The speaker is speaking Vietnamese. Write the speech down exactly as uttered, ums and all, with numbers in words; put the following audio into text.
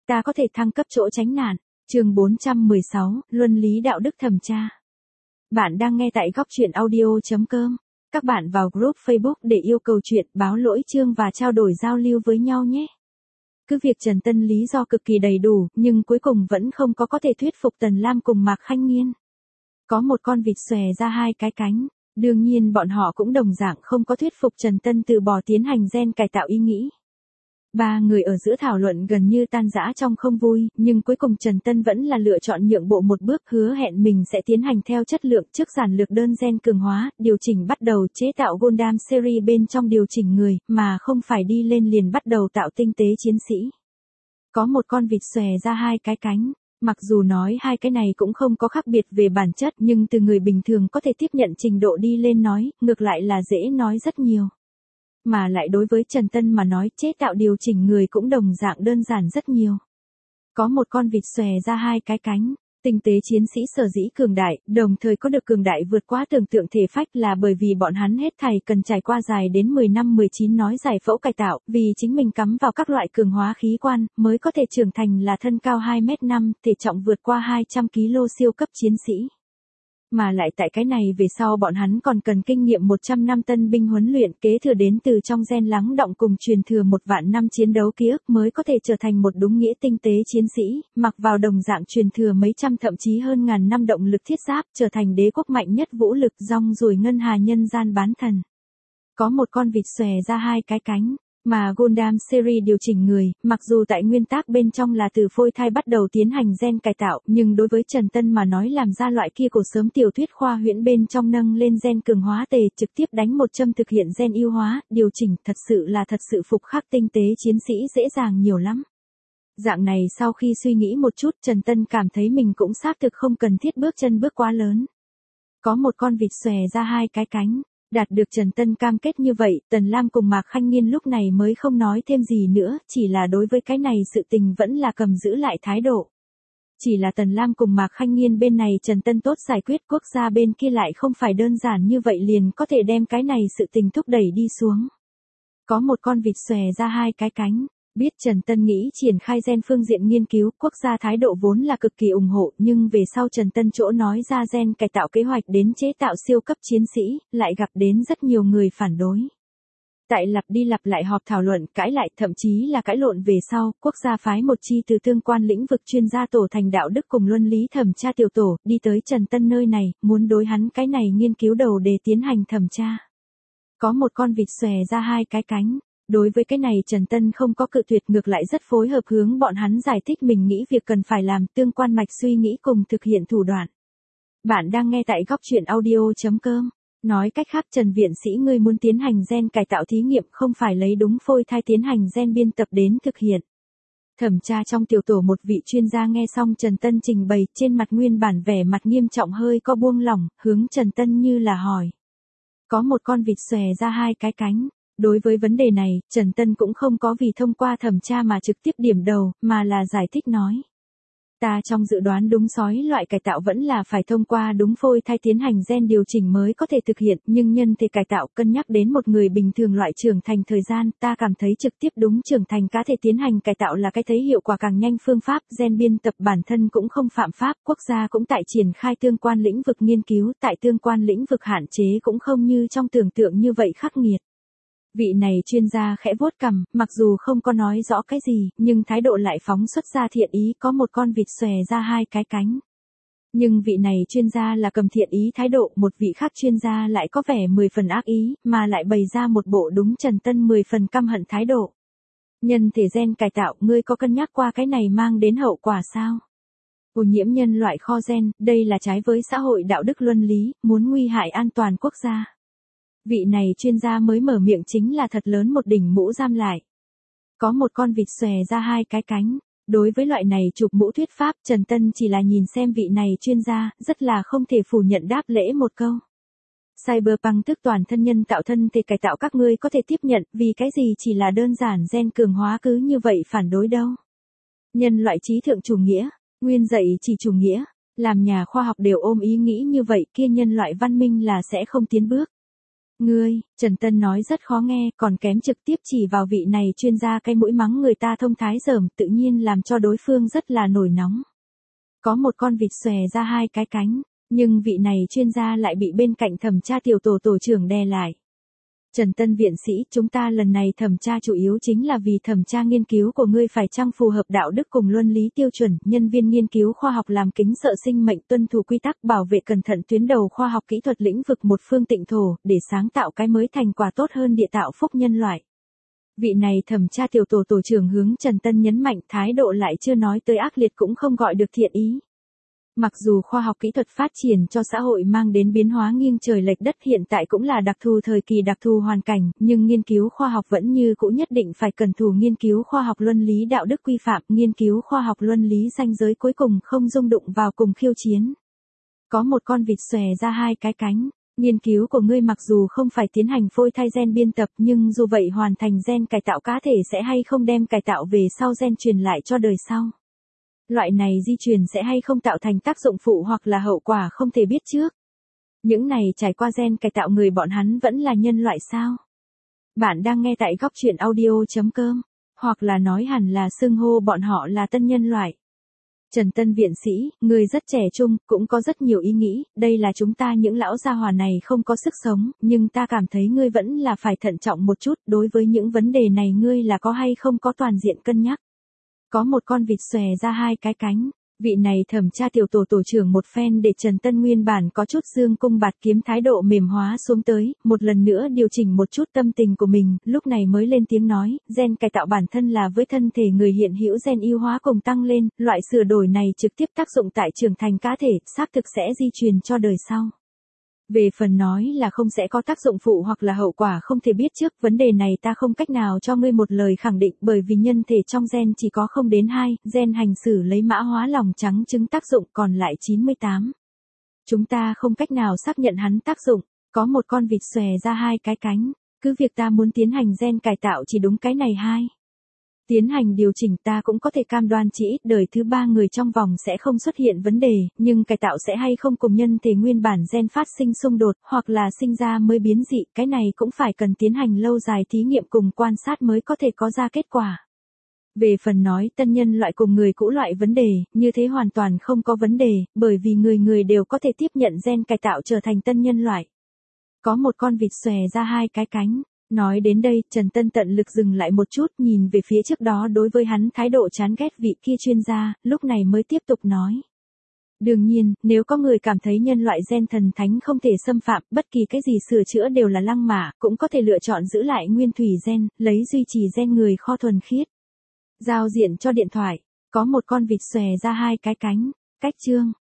ta có thể thăng cấp chỗ tránh nạn. Chương bốn trăm mười sáu, Luân lý đạo đức thẩm tra. Bạn đang nghe tại góc truyện audio chấm com. Các bạn vào group Facebook để yêu cầu chuyện, báo lỗi chương và trao đổi giao lưu với nhau nhé. Cứ việc Trần Tân lý do cực kỳ đầy đủ, nhưng cuối cùng vẫn không có có thể thuyết phục Tần Lam cùng Mạc Khanh Nghiên. Có một con vịt xòe ra hai cái cánh. Đương nhiên bọn họ cũng đồng dạng không có thuyết phục Trần Tân từ bỏ tiến hành gen cải tạo ý nghĩ. Ba người ở giữa thảo luận gần như tan rã trong không vui, nhưng cuối cùng Trần Tân vẫn là lựa chọn nhượng bộ một bước, hứa hẹn mình sẽ tiến hành theo chất lượng trước giản lược đơn gen cường hóa, điều chỉnh bắt đầu chế tạo Gundam series bên trong điều chỉnh người, mà không phải đi lên liền bắt đầu tạo tinh tế chiến sĩ. Có một con vịt xòe ra hai cái cánh. Mặc dù nói hai cái này cũng không có khác biệt về bản chất, nhưng từ người bình thường có thể tiếp nhận trình độ đi lên nói, ngược lại là dễ nói rất nhiều. Mà lại đối với Trần Tân mà nói, chế tạo điều chỉnh người cũng đồng dạng đơn giản rất nhiều. Có một con vịt xòe ra hai cái cánh. Tinh tế chiến sĩ sở dĩ cường đại, đồng thời có được cường đại vượt quá tưởng tượng thể phách là bởi vì bọn hắn hết thảy cần trải qua dài đến mười năm mười chín nói giải phẫu cải tạo, vì chính mình cắm vào các loại cường hóa khí quan, mới có thể trưởng thành là thân cao hai mét năm, thể trọng vượt qua hai trăm ki lô gam siêu cấp chiến sĩ. Mà lại tại cái này về sau bọn hắn còn cần kinh nghiệm một trăm năm tân binh huấn luyện kế thừa đến từ trong gen lắng đọng cùng truyền thừa một vạn năm chiến đấu ký ức mới có thể trở thành một đúng nghĩa tinh tế chiến sĩ, mặc vào đồng dạng truyền thừa mấy trăm thậm chí hơn ngàn năm động lực thiết giáp, trở thành đế quốc mạnh nhất vũ lực rong ruổi ngân hà nhân gian bán thần. Có một con vịt xòe ra hai cái cánh. Mà Gundam series điều chỉnh người, mặc dù tại nguyên tắc bên trong là từ phôi thai bắt đầu tiến hành gen cải tạo, nhưng đối với Trần Tân mà nói làm ra loại kia cổ sớm tiểu thuyết khoa huyễn bên trong nâng lên gen cường hóa tề trực tiếp đánh một châm thực hiện gen ưu hóa, điều chỉnh thật sự là thật sự phục khắc tinh tế chiến sĩ dễ dàng nhiều lắm. Dạng này sau khi suy nghĩ một chút, Trần Tân cảm thấy mình cũng xác thực không cần thiết bước chân bước quá lớn. Có một con vịt xòe ra hai cái cánh. Đạt được Trần Tân cam kết như vậy, Tần Lam cùng Mạc Khanh Nghiên lúc này mới không nói thêm gì nữa, chỉ là đối với cái này sự tình vẫn là cầm giữ lại thái độ. Chỉ là Tần Lam cùng Mạc Khanh Nghiên bên này Trần Tân tốt giải quyết, quốc gia bên kia lại không phải đơn giản như vậy liền có thể đem cái này sự tình thúc đẩy đi xuống. Có một con vịt xòe ra hai cái cánh. Biết Trần Tân nghĩ triển khai gen phương diện nghiên cứu, quốc gia thái độ vốn là cực kỳ ủng hộ, nhưng về sau Trần Tân chỗ nói ra gen cải tạo kế hoạch đến chế tạo siêu cấp chiến sĩ, lại gặp đến rất nhiều người phản đối. Tại lặp đi lặp lại họp thảo luận, cãi lại, thậm chí là cãi lộn về sau, quốc gia phái một chi từ tương quan lĩnh vực chuyên gia tổ thành đạo đức cùng luân lý thẩm tra tiểu tổ, đi tới Trần Tân nơi này, muốn đối hắn cái này nghiên cứu đầu để tiến hành thẩm tra. Có một con vịt xòe ra hai cái cánh. Đối với cái này Trần Tân không có cự tuyệt, ngược lại rất phối hợp hướng bọn hắn giải thích mình nghĩ việc cần phải làm, tương quan mạch suy nghĩ cùng thực hiện thủ đoạn. Bạn đang nghe tại góc truyện audio chấm com. Nói cách khác Trần viện sĩ ngươi muốn tiến hành gen cải tạo thí nghiệm không phải lấy đúng phôi thai tiến hành gen biên tập đến thực hiện. Thẩm tra trong tiểu tổ một vị chuyên gia nghe xong Trần Tân trình bày, trên mặt nguyên bản vẻ mặt nghiêm trọng hơi có buông lỏng, hướng Trần Tân như là hỏi. Có một con vịt xòe ra hai cái cánh. Đối với vấn đề này, Trần Tân cũng không có vì thông qua thẩm tra mà trực tiếp điểm đầu, mà là giải thích nói. Ta trong dự đoán đúng sói loại cải tạo vẫn là phải thông qua đúng phôi thai tiến hành gen điều chỉnh mới có thể thực hiện, nhưng nhân thể cải tạo cân nhắc đến một người bình thường loại trưởng thành thời gian, ta cảm thấy trực tiếp đúng trưởng thành cá thể tiến hành cải tạo là cái thấy hiệu quả càng nhanh phương pháp, gen biên tập bản thân cũng không phạm pháp, quốc gia cũng tại triển khai tương quan lĩnh vực nghiên cứu, tại tương quan lĩnh vực hạn chế cũng không như trong tưởng tượng như vậy khắc nghiệt. Vị này chuyên gia khẽ vuốt cằm, mặc dù không có nói rõ cái gì, nhưng thái độ lại phóng xuất ra thiện ý, có một con vịt xòe ra hai cái cánh. Nhưng vị này chuyên gia là cầm thiện ý thái độ, một vị khác chuyên gia lại có vẻ mười phần ác ý, mà lại bày ra một bộ đúng Trần Tân mười phần căm hận thái độ. Nhân thể gen cải tạo, ngươi có cân nhắc qua cái này mang đến hậu quả sao? Ô nhiễm nhân loại kho gen, đây là trái với xã hội đạo đức luân lý, muốn nguy hại an toàn quốc gia. Vị này chuyên gia mới mở miệng chính là thật lớn một đỉnh mũ giam lại. Có một con vịt xòe ra hai cái cánh. Đối với loại này chụp mũ thuyết pháp, Trần Tân chỉ là nhìn xem vị này chuyên gia, rất là không thể phủ nhận đáp lễ một câu. Cyberpunk tức toàn thân nhân tạo thân thể cải tạo các ngươi có thể tiếp nhận, vì cái gì chỉ là đơn giản gen cường hóa cứ như vậy phản đối đâu. Nhân loại trí thượng chủ nghĩa, nguyên dạy chỉ chủ nghĩa, làm nhà khoa học đều ôm ý nghĩ như vậy kia nhân loại văn minh là sẽ không tiến bước. Ngươi, Trần Tân nói rất khó nghe, còn kém trực tiếp chỉ vào vị này chuyên gia cái mũi mắng người ta thông thái dởm, tự nhiên làm cho đối phương rất là nổi nóng. Có một con vịt xòe ra hai cái cánh, nhưng vị này chuyên gia lại bị bên cạnh thẩm tra tiểu tổ tổ trưởng đè lại. Trần Tân viện sĩ, chúng ta lần này thẩm tra chủ yếu chính là vì thẩm tra nghiên cứu của ngươi phải chăng phù hợp đạo đức cùng luân lý tiêu chuẩn, nhân viên nghiên cứu khoa học làm kính sợ sinh mệnh, tuân thủ quy tắc, bảo vệ cẩn thận tuyến đầu khoa học kỹ thuật lĩnh vực một phương tịnh thổ, để sáng tạo cái mới thành quả tốt hơn địa tạo phúc nhân loại. Vị này thẩm tra tiểu tổ tổ trưởng hướng Trần Tân nhấn mạnh, thái độ lại chưa nói tới ác liệt cũng không gọi được thiện ý. Mặc dù khoa học kỹ thuật phát triển cho xã hội mang đến biến hóa nghiêng trời lệch đất hiện tại cũng là đặc thù thời kỳ đặc thù hoàn cảnh, nhưng nghiên cứu khoa học vẫn như cũ nhất định phải cần thủ nghiên cứu khoa học luân lý đạo đức quy phạm, nghiên cứu khoa học luân lý ranh giới cuối cùng không dung đụng vào cùng khiêu chiến. Có một con vịt xòe ra hai cái cánh, nghiên cứu của ngươi mặc dù không phải tiến hành phôi thai gen biên tập nhưng dù vậy hoàn thành gen cải tạo cá thể sẽ hay không đem cải tạo về sau gen truyền lại cho đời sau. Loại này di truyền sẽ hay không tạo thành tác dụng phụ hoặc là hậu quả không thể biết trước. Những này trải qua gen cải tạo người bọn hắn vẫn là nhân loại sao? Bạn đang nghe tại góc truyện audio chấm com, hoặc là nói hẳn là xưng hô bọn họ là tân nhân loại. Trần Tân viện sĩ, người rất trẻ trung, cũng có rất nhiều ý nghĩ, đây là chúng ta những lão gia hỏa này không có sức sống, nhưng ta cảm thấy ngươi vẫn là phải thận trọng một chút, đối với những vấn đề này ngươi là có hay không có toàn diện cân nhắc. Có một con vịt xòe ra hai cái cánh, vị này thẩm tra tiểu tổ tổ trưởng một phen để Trần Tân nguyên bản có chút dương cung bạt kiếm thái độ mềm hóa xuống tới, một lần nữa điều chỉnh một chút tâm tình của mình, lúc này mới lên tiếng nói, gen cải tạo bản thân là với thân thể người hiện hữu gen ưu hóa cùng tăng lên, loại sửa đổi này trực tiếp tác dụng tại trưởng thành cá thể, xác thực sẽ di truyền cho đời sau. Về phần nói là không sẽ có tác dụng phụ hoặc là hậu quả không thể biết trước, vấn đề này ta không cách nào cho ngươi một lời khẳng định bởi vì nhân thể trong gen chỉ có không đến hai, gen hành xử lấy mã hóa lòng trắng trứng tác dụng còn lại chín mươi tám. Chúng ta không cách nào xác nhận hắn tác dụng, có một con vịt xòe ra hai cái cánh, cứ việc ta muốn tiến hành gen cải tạo chỉ đúng cái này hai. Tiến hành điều chỉnh ta cũng có thể cam đoan chỉ ít đời thứ ba người trong vòng sẽ không xuất hiện vấn đề, nhưng cải tạo sẽ hay không cùng nhân thể nguyên bản gen phát sinh xung đột, hoặc là sinh ra mới biến dị, cái này cũng phải cần tiến hành lâu dài thí nghiệm cùng quan sát mới có thể có ra kết quả. Về phần nói tân nhân loại cùng người cũ loại vấn đề, như thế hoàn toàn không có vấn đề, bởi vì người người đều có thể tiếp nhận gen cải tạo trở thành tân nhân loại. Có một con vịt xòe ra hai cái cánh. Nói đến đây, Trần Tân tận lực dừng lại một chút, nhìn về phía trước đó đối với hắn thái độ chán ghét vị kia chuyên gia, lúc này mới tiếp tục nói. Đương nhiên, nếu có người cảm thấy nhân loại gen thần thánh không thể xâm phạm, bất kỳ cái gì sửa chữa đều là lăng mạ, cũng có thể lựa chọn giữ lại nguyên thủy gen, lấy duy trì gen người kho thuần khiết. Giao diện cho điện thoại, có một con vịt xòe ra hai cái cánh, cách chương.